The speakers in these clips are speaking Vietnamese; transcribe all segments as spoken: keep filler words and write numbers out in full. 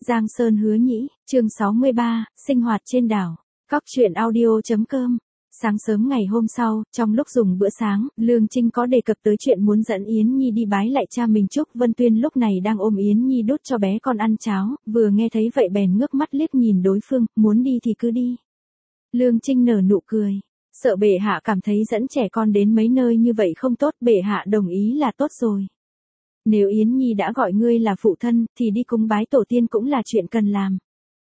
Giang Sơn Hứa Nhĩ, chương sáu mươi ba, sinh hoạt trên đảo. Cóc truyện audio.com. Sáng sớm ngày hôm sau, trong lúc dùng bữa sáng, Lương Trinh có đề cập tới chuyện muốn dẫn Yến Nhi đi bái lại cha mình. Trúc Vân Tuyên lúc này đang ôm Yến Nhi đút cho bé con ăn cháo, vừa nghe thấy vậy bèn ngước mắt liếc nhìn đối phương, muốn đi thì cứ đi. Lương Trinh nở nụ cười, sợ bệ hạ cảm thấy dẫn trẻ con đến mấy nơi như vậy không tốt, bệ hạ đồng ý là tốt rồi. Nếu Yến Nhi đã gọi ngươi là phụ thân, thì đi cúng bái tổ tiên cũng là chuyện cần làm.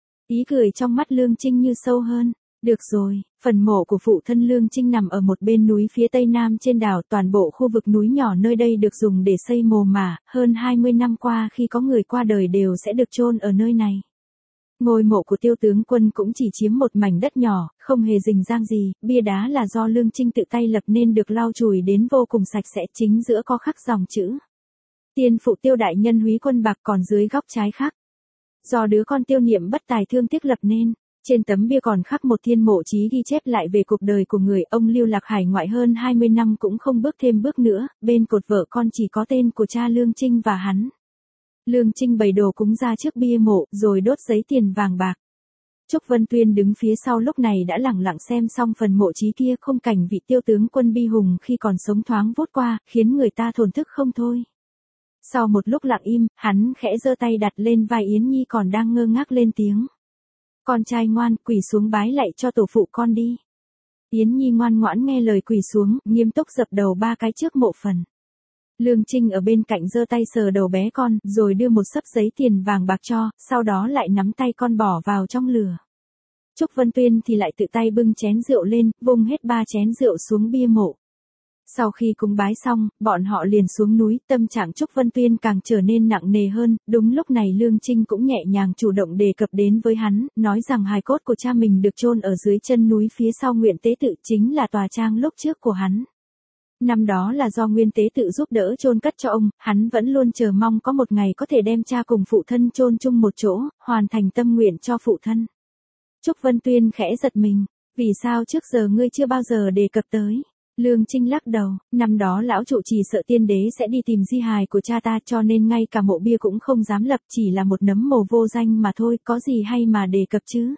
Ý cười trong mắt Lương Trinh như sâu hơn. Được rồi, phần mộ của phụ thân Lương Trinh nằm ở một bên núi phía tây nam trên đảo, toàn bộ khu vực núi nhỏ nơi đây được dùng để xây mồ mả, hơn hai mươi năm qua khi có người qua đời đều sẽ được chôn ở nơi này. Ngôi mộ của Tiêu tướng quân cũng chỉ chiếm một mảnh đất nhỏ, không hề rình rang gì, bia đá là do Lương Trinh tự tay lập nên được lau chùi đến vô cùng sạch sẽ, chính giữa có khắc dòng chữ Tiên phụ Tiêu đại nhân húy quân bạc, còn dưới góc trái khắc do đứa con Tiêu Niệm bất tài thương tiếc lập nên. Trên tấm bia còn khắc một thiên mộ chí ghi chép lại về cuộc đời của người ông lưu lạc hải ngoại hơn hai mươi năm cũng không bước thêm bước nữa, bên cột vợ con chỉ có tên của cha Lương Trinh và hắn. Lương Trinh bày đồ cúng ra trước bia mộ, rồi đốt giấy tiền vàng bạc. Trúc Vân Tuyên đứng phía sau lúc này đã lẳng lặng xem xong phần mộ chí kia, khung cảnh vị Tiêu tướng quân bi hùng khi còn sống thoáng vút qua, khiến người ta thổn thức không thôi. Sau một lúc lặng im, hắn khẽ giơ tay đặt lên vai Yến Nhi còn đang ngơ ngác lên tiếng. Con trai ngoan, quỳ xuống bái lạy cho tổ phụ con đi. Yến Nhi ngoan ngoãn nghe lời quỳ xuống, nghiêm túc dập đầu ba cái trước mộ phần. Lương Trinh ở bên cạnh giơ tay sờ đầu bé con, rồi đưa một xấp giấy tiền vàng bạc cho, sau đó lại nắm tay con bỏ vào trong lửa. Trúc Vân Tuyên thì lại tự tay bưng chén rượu lên, vung hết ba chén rượu xuống bia mộ. Sau khi cúng bái xong, bọn họ liền xuống núi, tâm trạng Trúc Vân Tuyên càng trở nên nặng nề hơn. Đúng lúc này Lương Trinh cũng nhẹ nhàng chủ động đề cập đến với hắn, nói rằng hài cốt của cha mình được chôn ở dưới chân núi phía sau Nguyện Tế Tự, chính là tòa trang lúc trước của hắn. Năm đó là do Nguyên Tế Tự giúp đỡ chôn cất cho ông, hắn vẫn luôn chờ mong có một ngày có thể đem cha cùng phụ thân chôn chung một chỗ, hoàn thành tâm nguyện cho phụ thân. Trúc Vân Tuyên khẽ giật mình, vì sao trước giờ ngươi chưa bao giờ đề cập tới? Lương Trinh lắc đầu, năm đó lão trụ trì sợ tiên đế sẽ đi tìm di hài của cha ta, cho nên ngay cả mộ bia cũng không dám lập, chỉ là một nấm mồ vô danh mà thôi, có gì hay mà đề cập chứ?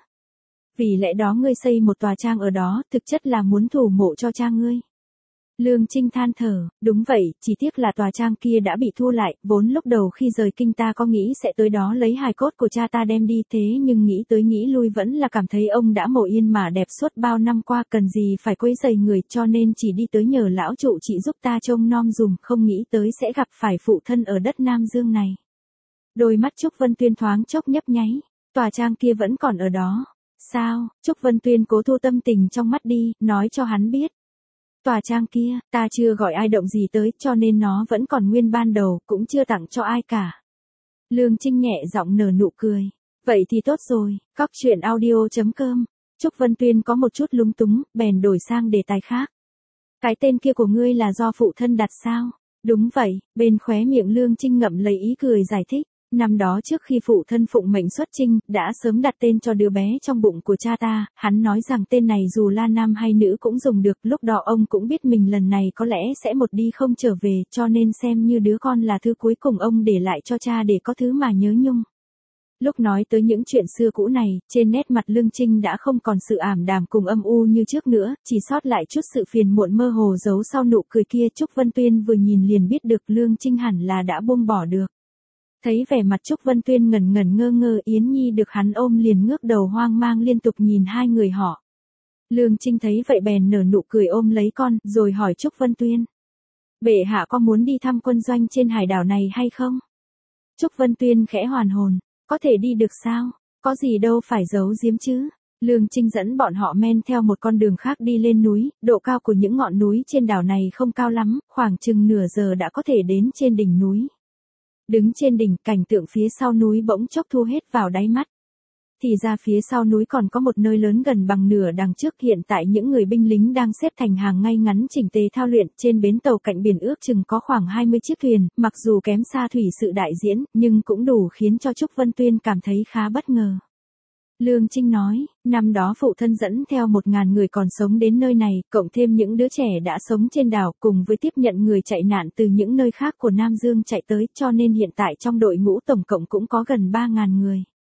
Vì lẽ đó ngươi xây một tòa trang ở đó, thực chất là muốn thủ mộ cho cha ngươi. Lương Trinh than thở, đúng vậy, chỉ tiếc là tòa trang kia đã bị thu lại, vốn lúc đầu khi rời kinh ta có nghĩ sẽ tới đó lấy hài cốt của cha ta đem đi, thế nhưng nghĩ tới nghĩ lui vẫn là cảm thấy ông đã mộ yên mà đẹp suốt bao năm qua, cần gì phải quấy rầy người, cho nên chỉ đi tới nhờ lão trụ chị giúp ta trông nom dùm, không nghĩ tới sẽ gặp phải phụ thân ở đất Nam Dương này. Đôi mắt Trúc Vân Tuyên thoáng chốc nhấp nháy, tòa trang kia vẫn còn ở đó. Sao? Trúc Vân Tuyên cố thu tâm tình trong mắt đi, nói cho hắn biết. Tòa trang kia, ta chưa gọi ai động gì tới, cho nên nó vẫn còn nguyên ban đầu, cũng chưa tặng cho ai cả. Lương Trinh nhẹ giọng nở nụ cười. Vậy thì tốt rồi, cóc truyện audio.com. Trúc Vân Tuyên có một chút lúng túng, bèn đổi sang đề tài khác. Cái tên kia của ngươi là do phụ thân đặt sao? Đúng vậy, bên khóe miệng Lương Trinh ngậm lấy ý cười giải thích. Năm đó trước khi phụ thân phụng mệnh xuất chinh, đã sớm đặt tên cho đứa bé trong bụng của cha ta, hắn nói rằng tên này dù là nam hay nữ cũng dùng được, lúc đó ông cũng biết mình lần này có lẽ sẽ một đi không trở về, cho nên xem như đứa con là thứ cuối cùng ông để lại cho cha để có thứ mà nhớ nhung. Lúc nói tới những chuyện xưa cũ này, trên nét mặt Lương Trinh đã không còn sự ảm đạm cùng âm u như trước nữa, chỉ sót lại chút sự phiền muộn mơ hồ giấu sau nụ cười kia. Trúc Vân Tuyên vừa nhìn liền biết được Lương Trinh hẳn là đã buông bỏ được. Thấy vẻ mặt Trúc Vân Tuyên ngẩn ngẩn ngơ ngơ, Yến Nhi được hắn ôm liền ngước đầu hoang mang liên tục nhìn hai người họ. Lương Trinh thấy vậy bèn nở nụ cười ôm lấy con, rồi hỏi Trúc Vân Tuyên. Bệ hạ có muốn đi thăm quân doanh trên hải đảo này hay không? Trúc Vân Tuyên khẽ hoàn hồn, có thể đi được sao? Có gì đâu phải giấu giếm chứ? Lương Trinh dẫn bọn họ men theo một con đường khác đi lên núi, độ cao của những ngọn núi trên đảo này không cao lắm, khoảng chừng nửa giờ đã có thể đến trên đỉnh núi. Đứng trên đỉnh, cảnh tượng phía sau núi bỗng chốc thu hết vào đáy mắt. Thì ra phía sau núi còn có một nơi lớn gần bằng nửa đằng trước, hiện tại những người binh lính đang xếp thành hàng ngay ngắn chỉnh tề thao luyện. Trên bến tàu cạnh biển ước chừng có khoảng hai mươi chiếc thuyền, mặc dù kém xa thủy sự đại diễn, nhưng cũng đủ khiến cho Trúc Vân Tuyên cảm thấy khá bất ngờ. Lương Trinh nói, năm đó phụ thân dẫn theo một ngàn người còn sống đến nơi này, cộng thêm những đứa trẻ đã sống trên đảo, cùng với tiếp nhận người chạy nạn từ những nơi khác của Nam Dương chạy tới, cho nên hiện tại trong đội ngũ tổng cộng cũng có gần ba ngàn người.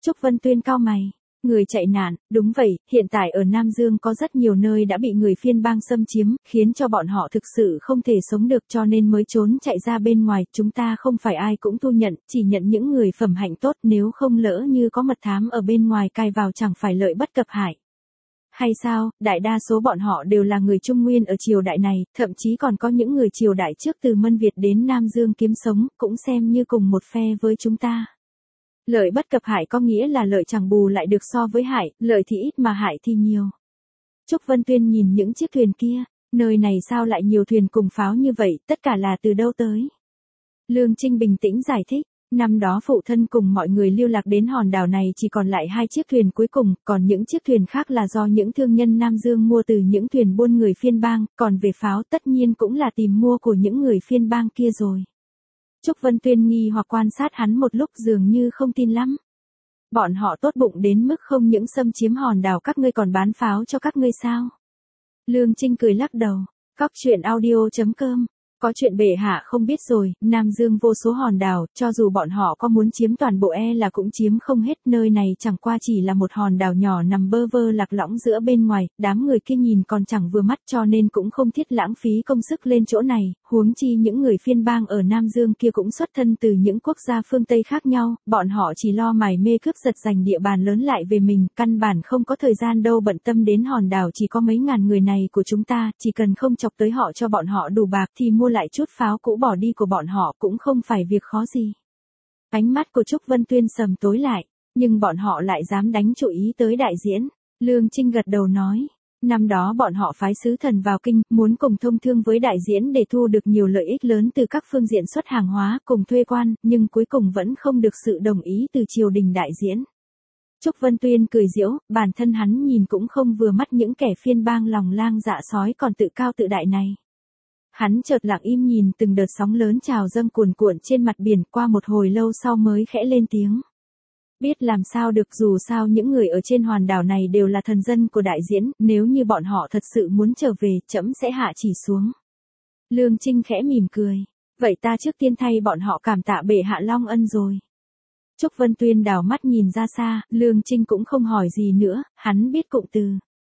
Trúc Vân Tuyên cau mày. Người chạy nạn, đúng vậy, hiện tại ở Nam Dương có rất nhiều nơi đã bị người phiên bang xâm chiếm, khiến cho bọn họ thực sự không thể sống được cho nên mới trốn chạy ra bên ngoài, chúng ta không phải ai cũng thu nhận, chỉ nhận những người phẩm hạnh tốt, nếu không lỡ như có mật thám ở bên ngoài cai vào chẳng phải lợi bất cập hại. Hay sao, đại đa số bọn họ đều là người Trung Nguyên ở triều đại này, thậm chí còn có những người triều đại trước từ Mân Việt đến Nam Dương kiếm sống, cũng xem như cùng một phe với chúng ta. Lợi bất cập hại có nghĩa là lợi chẳng bù lại được so với hại, lợi thì ít mà hại thì nhiều. Trúc Vân Tuyên nhìn những chiếc thuyền kia, nơi này sao lại nhiều thuyền cùng pháo như vậy, tất cả là từ đâu tới? Lương Trinh bình tĩnh giải thích, năm đó phụ thân cùng mọi người lưu lạc đến hòn đảo này chỉ còn lại hai chiếc thuyền cuối cùng, còn những chiếc thuyền khác là do những thương nhân Nam Dương mua từ những thuyền buôn người phiên bang, còn về pháo tất nhiên cũng là tìm mua của những người phiên bang kia rồi. Trúc Vân Tuyên nghi hoặc quan sát hắn một lúc dường như không tin lắm. Bọn họ tốt bụng đến mức không những xâm chiếm hòn đảo các ngươi còn bán pháo cho các ngươi sao? Lương Trinh cười lắc đầu. Cóc truyện audio chấm com. Có chuyện bệ hạ không biết rồi, Nam Dương vô số hòn đảo, cho dù bọn họ có muốn chiếm toàn bộ e là cũng chiếm không hết, nơi này chẳng qua chỉ là một hòn đảo nhỏ nằm bơ vơ lạc lõng giữa bên ngoài, đám người kia nhìn còn chẳng vừa mắt cho nên cũng không thiết lãng phí công sức lên chỗ này, huống chi những người phiên bang ở Nam Dương kia cũng xuất thân từ những quốc gia phương Tây khác nhau, bọn họ chỉ lo mải mê cướp giật giành địa bàn lớn lại về mình, căn bản không có thời gian đâu bận tâm đến hòn đảo chỉ có mấy ngàn người này của chúng ta, chỉ cần không chọc tới họ cho bọn họ đủ bạc thì mua lại chút pháo cũ bỏ đi của bọn họ cũng không phải việc khó gì. Ánh mắt của Trúc Vân Tuyên sầm tối lại, nhưng bọn họ lại dám đánh chú ý tới đại diễn. Lương Trinh gật đầu nói, năm đó bọn họ phái sứ thần vào kinh, muốn cùng thông thương với đại diễn để thu được nhiều lợi ích lớn từ các phương diện xuất hàng hóa, cùng thuê quan, nhưng cuối cùng vẫn không được sự đồng ý từ triều đình đại diễn. Trúc Vân Tuyên cười giễu, bản thân hắn nhìn cũng không vừa mắt những kẻ phiên bang lòng lang dạ sói còn tự cao tự đại này. Hắn chợt lặng im nhìn từng đợt sóng lớn trào dâng cuồn cuộn trên mặt biển, qua một hồi lâu sau mới khẽ lên tiếng. Biết làm sao được, dù sao những người ở trên hòn đảo này đều là thần dân của đại diễn, nếu như bọn họ thật sự muốn trở về, trẫm sẽ hạ chỉ xuống. Lương Trinh khẽ mỉm cười, vậy ta trước tiên thay bọn họ cảm tạ bệ hạ long ân rồi. Trúc Vân Tuyên đảo mắt nhìn ra xa, Lương Trinh cũng không hỏi gì nữa, hắn biết cụm từ.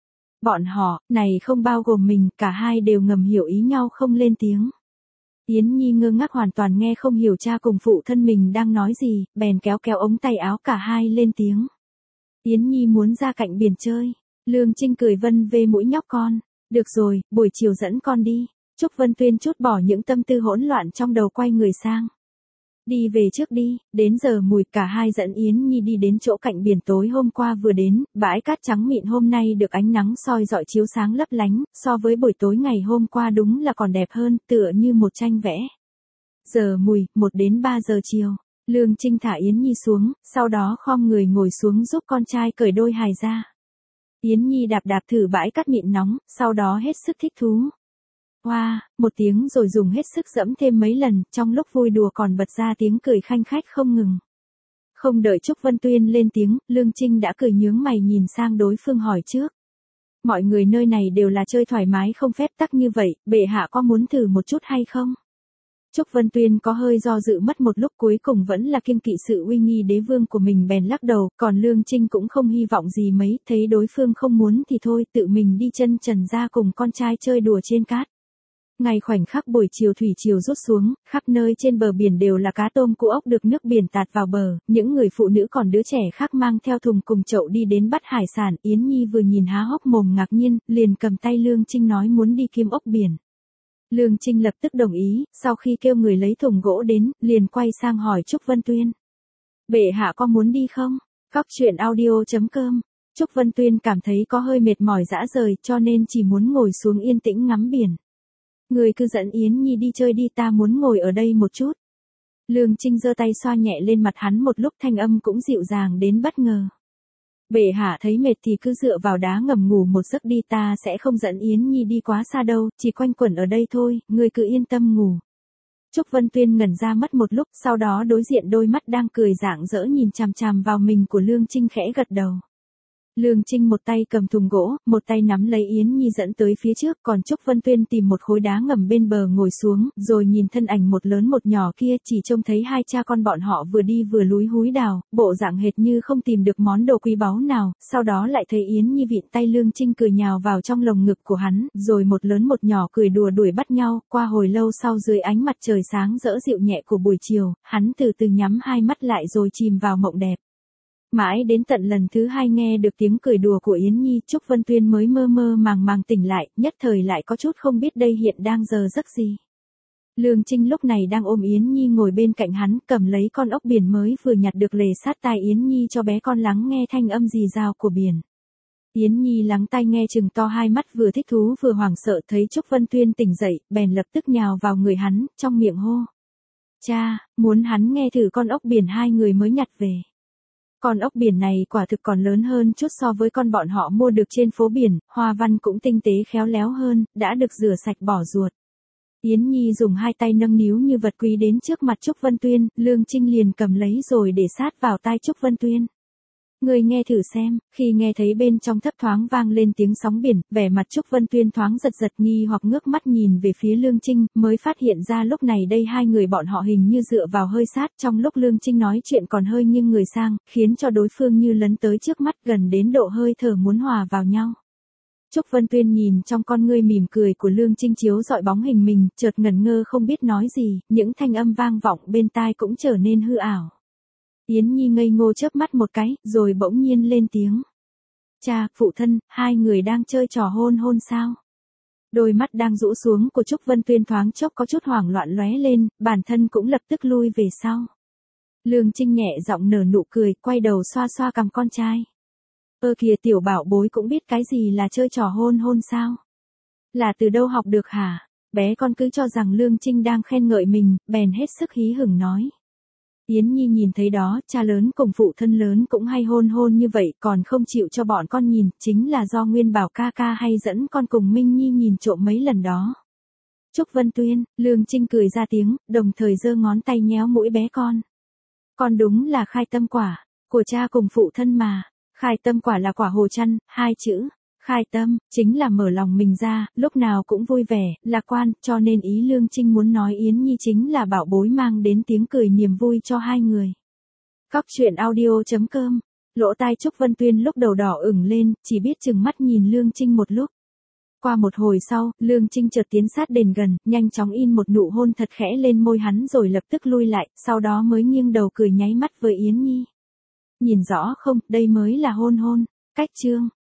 Bọn họ, này không bao gồm mình, cả hai đều ngầm hiểu ý nhau không lên tiếng. Yến Nhi ngơ ngác hoàn toàn nghe không hiểu cha cùng phụ thân mình đang nói gì, bèn kéo kéo ống tay áo cả hai lên tiếng. Yến Nhi muốn ra cạnh biển chơi. Lương Trinh cười vân về mũi nhóc con. Được rồi, buổi chiều dẫn con đi. Trúc Vân Tuyên trút bỏ những tâm tư hỗn loạn trong đầu quay người sang. Đi về trước đi, đến giờ mùi cả hai dẫn Yến Nhi đi đến chỗ cạnh biển tối hôm qua vừa đến, bãi cát trắng mịn hôm nay được ánh nắng soi rọi chiếu sáng lấp lánh, so với buổi tối ngày hôm qua đúng là còn đẹp hơn, tựa như một tranh vẽ. Giờ mùi, một đến ba giờ chiều, Lương Trinh thả Yến Nhi xuống, sau đó khom người ngồi xuống giúp con trai cởi đôi hài ra. Yến Nhi đạp đạp thử bãi cát mịn nóng, sau đó hết sức thích thú. Hoa, wow, một tiếng rồi dùng hết sức dẫm thêm mấy lần, trong lúc vui đùa còn bật ra tiếng cười khanh khách không ngừng. Không đợi Trúc Vân Tuyên lên tiếng, Lương Trinh đã cười nhướng mày nhìn sang đối phương hỏi trước. Mọi người nơi này đều là chơi thoải mái không phép tắc như vậy, bệ hạ có muốn thử một chút hay không? Trúc Vân Tuyên có hơi do dự mất một lúc, cuối cùng vẫn là kiêng kỵ sự uy nghi đế vương của mình bèn lắc đầu, còn Lương Trinh cũng không hy vọng gì mấy, thấy đối phương không muốn thì thôi, tự mình đi chân trần ra cùng con trai chơi đùa trên cát. Ngay khoảnh khắc buổi chiều thủy triều rút xuống, khắp nơi trên bờ biển đều là cá tôm cua ốc được nước biển tạt vào bờ, những người phụ nữ còn đứa trẻ khác mang theo thùng cùng chậu đi đến bắt hải sản. Yến Nhi vừa nhìn há hốc mồm ngạc nhiên, liền cầm tay Lương Trinh nói muốn đi kiếm ốc biển. Lương Trinh lập tức đồng ý, sau khi kêu người lấy thùng gỗ đến, liền quay sang hỏi Trúc Vân Tuyên. Bệ hạ có muốn đi không? Cóc truyện audio chấm com. Trúc Vân Tuyên cảm thấy có hơi mệt mỏi dã rời cho nên chỉ muốn ngồi xuống yên tĩnh ngắm biển. Người cứ dẫn Yến Nhi đi chơi đi, ta muốn ngồi ở đây một chút. Lương Trinh giơ tay xoa nhẹ lên mặt hắn một lúc, thanh âm cũng dịu dàng đến bất ngờ. Bệ hạ thấy mệt thì cứ dựa vào đá ngầm ngủ một giấc đi, ta sẽ không dẫn Yến Nhi đi quá xa đâu, chỉ quanh quẩn ở đây thôi, ngươi cứ yên tâm ngủ. Trúc Vân Tuyên ngẩn ra mất một lúc, sau đó đối diện đôi mắt đang cười rạng rỡ nhìn chằm chằm vào mình của Lương Trinh khẽ gật đầu. Lương Trinh một tay cầm thùng gỗ, một tay nắm lấy Yến Nhi dẫn tới phía trước, còn Trúc Vân Tuyên tìm một khối đá ngầm bên bờ ngồi xuống, rồi nhìn thân ảnh một lớn một nhỏ kia, chỉ trông thấy hai cha con bọn họ vừa đi vừa lúi húi đào, bộ dạng hệt như không tìm được món đồ quý báu nào, sau đó lại thấy Yến Nhi vịn tay Lương Trinh cười nhào vào trong lồng ngực của hắn, rồi một lớn một nhỏ cười đùa đuổi bắt nhau, qua hồi lâu sau dưới ánh mặt trời sáng rỡ dịu nhẹ của buổi chiều, hắn từ từ nhắm hai mắt lại rồi chìm vào mộng đẹp. Mãi đến tận lần thứ hai nghe được tiếng cười đùa của Yến Nhi, Trúc Vân Tuyên mới mơ mơ màng màng tỉnh lại, nhất thời lại có chút không biết đây hiện đang giờ giấc gì. Lương Trinh lúc này đang ôm Yến Nhi ngồi bên cạnh hắn, cầm lấy con ốc biển mới vừa nhặt được lề sát tai Yến Nhi cho bé con lắng nghe thanh âm rì rào của biển. Yến Nhi lắng tai nghe chừng to hai mắt, vừa thích thú vừa hoảng sợ, thấy Trúc Vân Tuyên tỉnh dậy, bèn lập tức nhào vào người hắn, trong miệng hô: "Cha", muốn hắn nghe thử con ốc biển hai người mới nhặt về. Con ốc biển này quả thực còn lớn hơn chút so với con bọn họ mua được trên phố biển, hoa văn cũng tinh tế khéo léo hơn, đã được rửa sạch bỏ ruột. Yến Nhi dùng hai tay nâng niu như vật quý đến trước mặt Trúc Vân Tuyên, Lương Trinh liền cầm lấy rồi để sát vào tai Trúc Vân Tuyên. "Ngươi nghe thử xem", khi nghe thấy bên trong thấp thoáng vang lên tiếng sóng biển, vẻ mặt Trúc Vân Tuyên thoáng giật giật nghi hoặc ngước mắt nhìn về phía Lương Trinh, mới phát hiện ra lúc này đây hai người bọn họ hình như dựa vào hơi sát, trong lúc Lương Trinh nói chuyện còn hơi nghiêng người sang, khiến cho đối phương như lấn tới trước mắt gần đến độ hơi thở muốn hòa vào nhau. Trúc Vân Tuyên nhìn trong con ngươi mỉm cười của Lương Trinh chiếu dọi bóng hình mình, chợt ngẩn ngơ không biết nói gì, những thanh âm vang vọng bên tai cũng trở nên hư ảo. Yến Nhi ngây ngô chớp mắt một cái, rồi bỗng nhiên lên tiếng: "Cha, phụ thân, hai người đang chơi trò hôn hôn sao?" Đôi mắt đang rũ xuống của Trúc Vân Tuyên thoáng chốc có chút hoảng loạn lóe lên, bản thân cũng lập tức lui về sau. Lương Trinh nhẹ giọng nở nụ cười, quay đầu xoa xoa cằm con trai. "Ơ kìa, tiểu bảo bối cũng biết cái gì là chơi trò hôn hôn sao? Là từ đâu học được hả?" Bé con cứ cho rằng Lương Trinh đang khen ngợi mình, bèn hết sức hí hửng nói. Yến Nhi nhìn thấy đó, cha lớn cùng phụ thân lớn cũng hay hôn hôn như vậy, còn không chịu cho bọn con nhìn, chính là do Nguyên Bảo ca ca hay dẫn con cùng Minh Nhi nhìn trộm mấy lần đó. Trúc Vân Tuyên, Lương Trinh cười ra tiếng, đồng thời giơ ngón tay nhéo mũi bé con. "Con đúng là khai tâm quả, của cha cùng phụ thân mà." Khai tâm quả là quả hồ chăn, hai chữ khai tâm, chính là mở lòng mình ra, lúc nào cũng vui vẻ, lạc quan, cho nên ý Lương Trinh muốn nói Yến Nhi chính là bảo bối mang đến tiếng cười niềm vui cho hai người. Cóc truyện audio chấm com, lỗ tai Trúc Vân Tuyên lúc đầu đỏ ửng lên, chỉ biết chừng mắt nhìn Lương Trinh một lúc. Qua một hồi sau, Lương Trinh chợt tiến sát đến gần, nhanh chóng in một nụ hôn thật khẽ lên môi hắn rồi lập tức lui lại, sau đó mới nghiêng đầu cười nháy mắt với Yến Nhi. "Nhìn rõ không, đây mới là hôn hôn." Cách chương